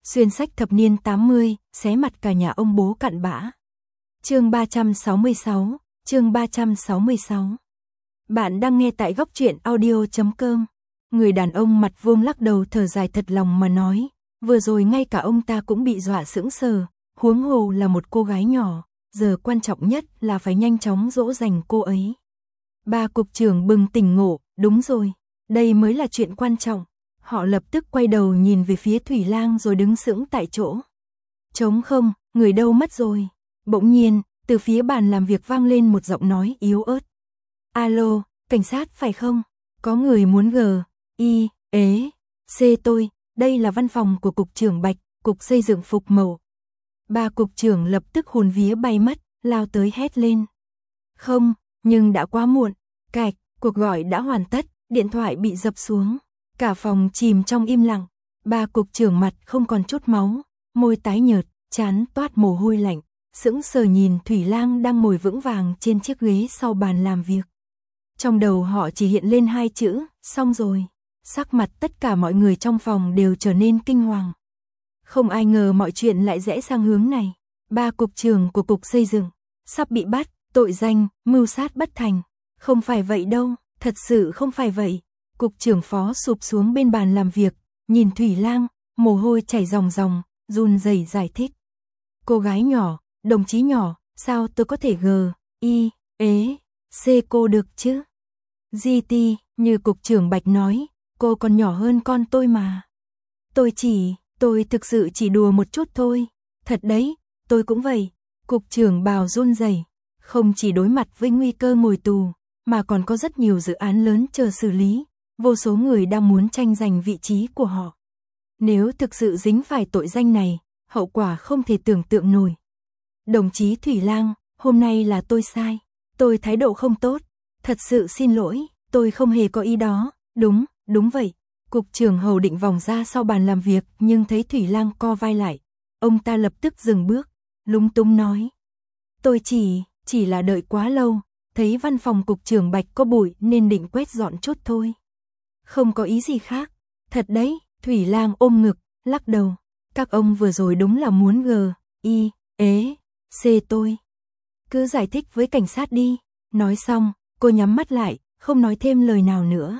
Xuyên sách thập niên 80, xé mặt cả nhà ông bố cặn bã. Chương 366, chương 366. Bạn đang nghe tại góc truyện audio.com. Người đàn ông mặt vuông lắc đầu thở dài thật lòng mà nói, vừa rồi ngay cả ông ta cũng bị dọa sững sờ, huống hồ là một cô gái nhỏ, giờ quan trọng nhất là phải nhanh chóng dỗ dành cô ấy. Ba cục trưởng bừng tỉnh ngộ, đúng rồi, đây mới là chuyện quan trọng. Họ lập tức quay đầu nhìn về phía Thủy Lang rồi đứng sững tại chỗ. Trống không, người đâu mất rồi. Bỗng nhiên, từ phía bàn làm việc vang lên một giọng nói yếu ớt. Alo, cảnh sát phải không? Có người muốn C tôi, đây là văn phòng của cục trưởng Bạch, cục xây dựng Phục Mậu. Ba cục trưởng lập tức hồn vía bay mất, lao tới hét lên. Không, nhưng đã quá muộn. Cạch, cuộc gọi đã hoàn tất, điện thoại bị dập xuống. Cả phòng chìm trong im lặng, ba cục trưởng mặt không còn chút máu, môi tái nhợt, trán toát mồ hôi lạnh, sững sờ nhìn Thủy Lang đang ngồi vững vàng trên chiếc ghế sau bàn làm việc. Trong đầu họ chỉ hiện lên hai chữ, xong rồi. Sắc mặt tất cả mọi người trong phòng đều trở nên kinh hoàng. Không ai ngờ mọi chuyện lại rẽ sang hướng này. Ba cục trưởng của cục xây dựng sắp bị bắt, tội danh mưu sát bất thành. Không phải vậy đâu, thật sự không phải vậy. Cục trưởng phó sụp xuống bên bàn làm việc, nhìn Thủy Lang, mồ hôi chảy ròng ròng, run rẩy giải thích. Cô gái nhỏ, đồng chí nhỏ, sao tôi có thể C cô được chứ? GT, như cục trưởng Bạch nói, cô còn nhỏ hơn con tôi mà. Tôi thực sự chỉ đùa một chút thôi. Thật đấy, tôi cũng vậy. Cục trưởng Bào run rẩy, không chỉ đối mặt với nguy cơ ngồi tù, mà còn có rất nhiều dự án lớn chờ xử lý. Vô số người đang muốn tranh giành vị trí của họ. Nếu thực sự dính phải tội danh này, hậu quả không thể tưởng tượng nổi. Đồng chí Thủy Lang, hôm nay là tôi sai. Tôi thái độ không tốt. Thật sự xin lỗi, tôi không hề có ý đó. Đúng vậy. Cục trưởng Hầu định vòng ra sau bàn làm việc nhưng thấy Thủy Lang co vai lại. Ông ta lập tức dừng bước, lúng túng nói. Tôi chỉ là đợi quá lâu, thấy văn phòng cục trưởng Bạch có bụi nên định quét dọn chút thôi. Không có ý gì khác. Thật đấy, Thủy Lang ôm ngực, lắc đầu. Các ông vừa rồi đúng là muốn C tôi. Cứ giải thích với cảnh sát đi. Nói xong, cô nhắm mắt lại, không nói thêm lời nào nữa.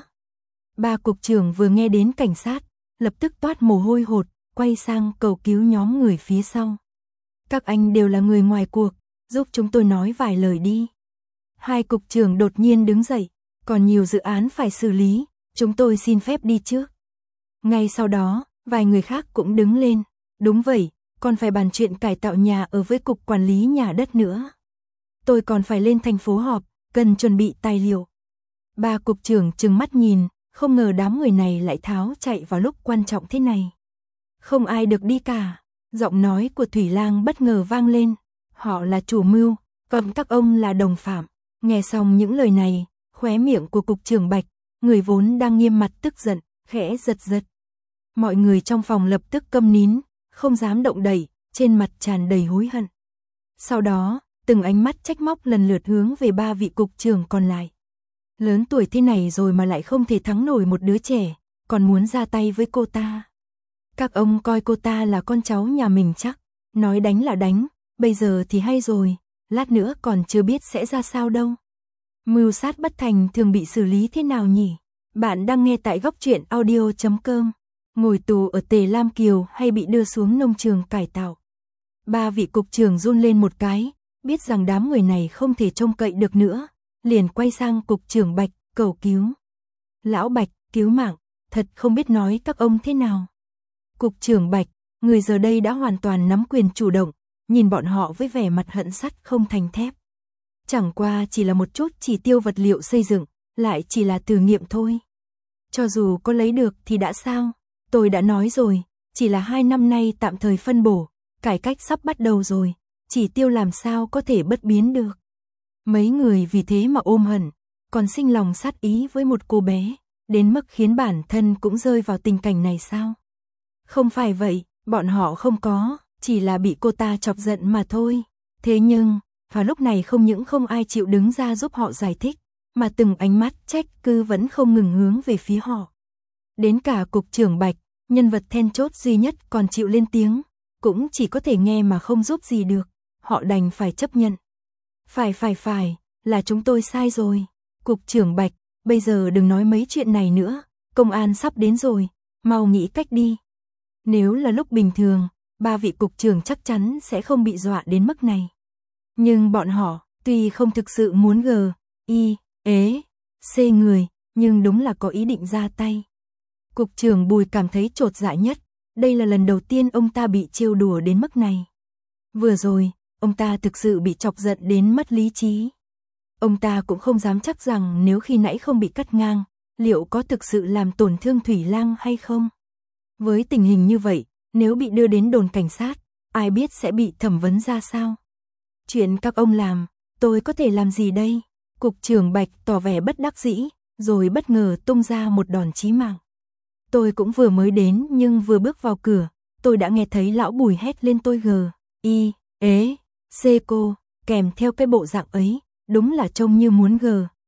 Ba cục trưởng vừa nghe đến cảnh sát, lập tức toát mồ hôi hột, quay sang cầu cứu nhóm người phía sau. Các anh đều là người ngoài cuộc, giúp chúng tôi nói vài lời đi. Hai cục trưởng đột nhiên đứng dậy, còn nhiều dự án phải xử lý, chúng tôi xin phép đi trước. Ngay sau đó, vài người khác cũng đứng lên. Đúng vậy, còn phải bàn chuyện cải tạo nhà ở với cục quản lý nhà đất nữa. Tôi còn phải lên thành phố họp, cần chuẩn bị tài liệu. Ba cục trưởng trừng mắt nhìn, không ngờ đám người này lại tháo chạy vào lúc quan trọng thế này. Không ai được đi cả. Giọng nói của Thủy Lang bất ngờ vang lên. Họ là chủ mưu, còn các ông là đồng phạm. Nghe xong những lời này, khóe miệng của cục trưởng Bạch, người vốn đang nghiêm mặt tức giận, khẽ giật giật. Mọi người trong phòng lập tức câm nín, không dám động đậy, trên mặt tràn đầy hối hận. Sau đó, từng ánh mắt trách móc lần lượt hướng về ba vị cục trưởng còn lại. Lớn tuổi thế này rồi mà lại không thể thắng nổi một đứa trẻ, còn muốn ra tay với cô ta. Các ông coi cô ta là con cháu nhà mình chắc, nói đánh là đánh, bây giờ thì hay rồi, lát nữa còn chưa biết sẽ ra sao đâu. Mưu sát bất thành thường bị xử lý thế nào nhỉ? Bạn đang nghe tại góc truyện audio.com. Ngồi tù ở Tề Lam Kiều hay bị đưa xuống nông trường cải tạo. Ba vị cục trưởng run lên một cái, biết rằng đám người này không thể trông cậy được nữa, liền quay sang cục trưởng Bạch, cầu cứu. Lão Bạch, cứu mạng, thật không biết nói các ông thế nào. Cục trưởng Bạch, người giờ đây đã hoàn toàn nắm quyền chủ động, nhìn bọn họ với vẻ mặt hận sắt không thành thép. Chẳng qua chỉ là một chút chỉ tiêu vật liệu xây dựng, lại chỉ là thử nghiệm thôi. Cho dù có lấy được thì đã sao? Tôi đã nói rồi, chỉ là 2 năm nay tạm thời phân bổ, cải cách sắp bắt đầu rồi, chỉ tiêu làm sao có thể bất biến được. Mấy người vì thế mà ôm hận, còn sinh lòng sát ý với một cô bé, đến mức khiến bản thân cũng rơi vào tình cảnh này sao? Không phải vậy, bọn họ không có, chỉ là bị cô ta chọc giận mà thôi. Thế nhưng, vào lúc này không những không ai chịu đứng ra giúp họ giải thích, mà từng ánh mắt trách cứ vẫn không ngừng hướng về phía họ. Đến cả cục trưởng Bạch, nhân vật then chốt duy nhất còn chịu lên tiếng, cũng chỉ có thể nghe mà không giúp gì được, họ đành phải chấp nhận. Phải, là chúng tôi sai rồi. Cục trưởng Bạch, bây giờ đừng nói mấy chuyện này nữa, công an sắp đến rồi, mau nghĩ cách đi. Nếu là lúc bình thường, ba vị cục trưởng chắc chắn sẽ không bị dọa đến mức này. Nhưng bọn họ, tuy không thực sự muốn C người, nhưng đúng là có ý định ra tay. Cục trưởng Bùi cảm thấy chột dạ nhất, đây là lần đầu tiên ông ta bị trêu đùa đến mức này. Vừa rồi, ông ta thực sự bị chọc giận đến mất lý trí. Ông ta cũng không dám chắc rằng nếu khi nãy không bị cắt ngang, liệu có thực sự làm tổn thương Thủy Lang hay không. Với tình hình như vậy, nếu bị đưa đến đồn cảnh sát, ai biết sẽ bị thẩm vấn ra sao. Chuyện các ông làm, tôi có thể làm gì đây? Cục trưởng Bạch tỏ vẻ bất đắc dĩ, rồi bất ngờ tung ra một đòn chí mạng. Tôi cũng vừa mới đến nhưng vừa bước vào cửa, tôi đã nghe thấy lão Bùi hét lên tôi C cô, kèm theo cái bộ dạng ấy, đúng là trông như muốn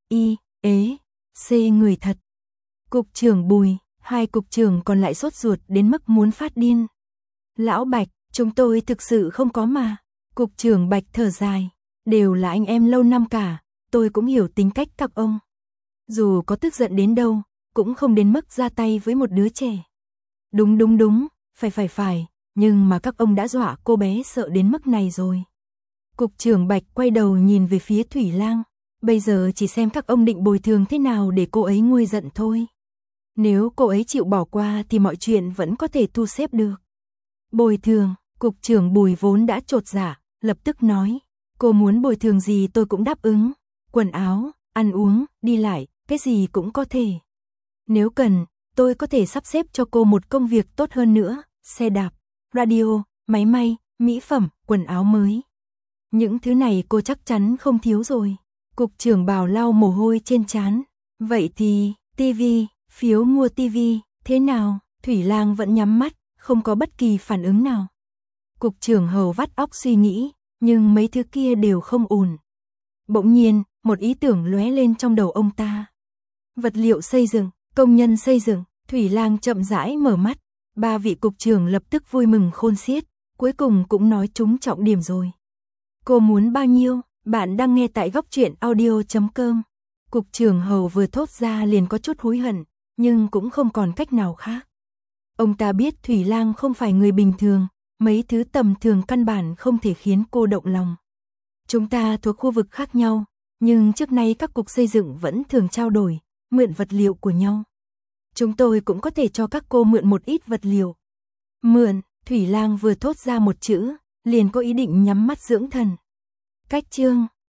C người thật. Cục trưởng Bùi, hai cục trưởng còn lại sốt ruột đến mức muốn phát điên. Lão Bạch, chúng tôi thực sự không có mà. Cục trưởng Bạch thở dài, đều là anh em lâu năm cả, tôi cũng hiểu tính cách các ông. Dù có tức giận đến đâu, cũng không đến mức ra tay với một đứa trẻ. Đúng, phải, nhưng mà các ông đã dọa cô bé sợ đến mức này rồi. Cục trưởng Bạch quay đầu nhìn về phía Thủy Lang, bây giờ chỉ xem các ông định bồi thường thế nào để cô ấy nguôi giận thôi. Nếu cô ấy chịu bỏ qua thì mọi chuyện vẫn có thể thu xếp được. Bồi thường, cục trưởng Bùi vốn đã chột dạ, lập tức nói, cô muốn bồi thường gì tôi cũng đáp ứng, quần áo, ăn uống, đi lại, cái gì cũng có thể. Nếu cần, tôi có thể sắp xếp cho cô một công việc tốt hơn nữa, xe đạp, radio, máy may, mỹ phẩm, quần áo mới. Những thứ này cô chắc chắn không thiếu rồi. Cục trưởng Bảo lau mồ hôi trên trán. Vậy thì, tivi, phiếu mua tivi, thế nào? Thủy Lang vẫn nhắm mắt, không có bất kỳ phản ứng nào. Cục trưởng Hầu vắt óc suy nghĩ, nhưng mấy thứ kia đều không ổn. Bỗng nhiên, một ý tưởng lóe lên trong đầu ông ta. Vật liệu xây dựng, công nhân xây dựng. Thủy Lang chậm rãi mở mắt, ba vị cục trưởng lập tức vui mừng khôn xiết, cuối cùng cũng nói trúng trọng điểm rồi. Cô muốn bao nhiêu? Bạn đang nghe tại Góc Truyện Audio.com. Cục trưởng Hầu vừa thốt ra liền có chút hối hận, nhưng cũng không còn cách nào khác. Ông ta biết Thủy Lang không phải người bình thường, mấy thứ tầm thường căn bản không thể khiến cô động lòng. Chúng ta thuộc khu vực khác nhau, nhưng trước nay các cục xây dựng vẫn thường trao đổi, mượn vật liệu của nhau. Chúng tôi cũng có thể cho các cô mượn một ít vật liệu. Mượn, Thủy Lang vừa thốt ra một chữ, liền có ý định nhắm mắt dưỡng thần. Cách chương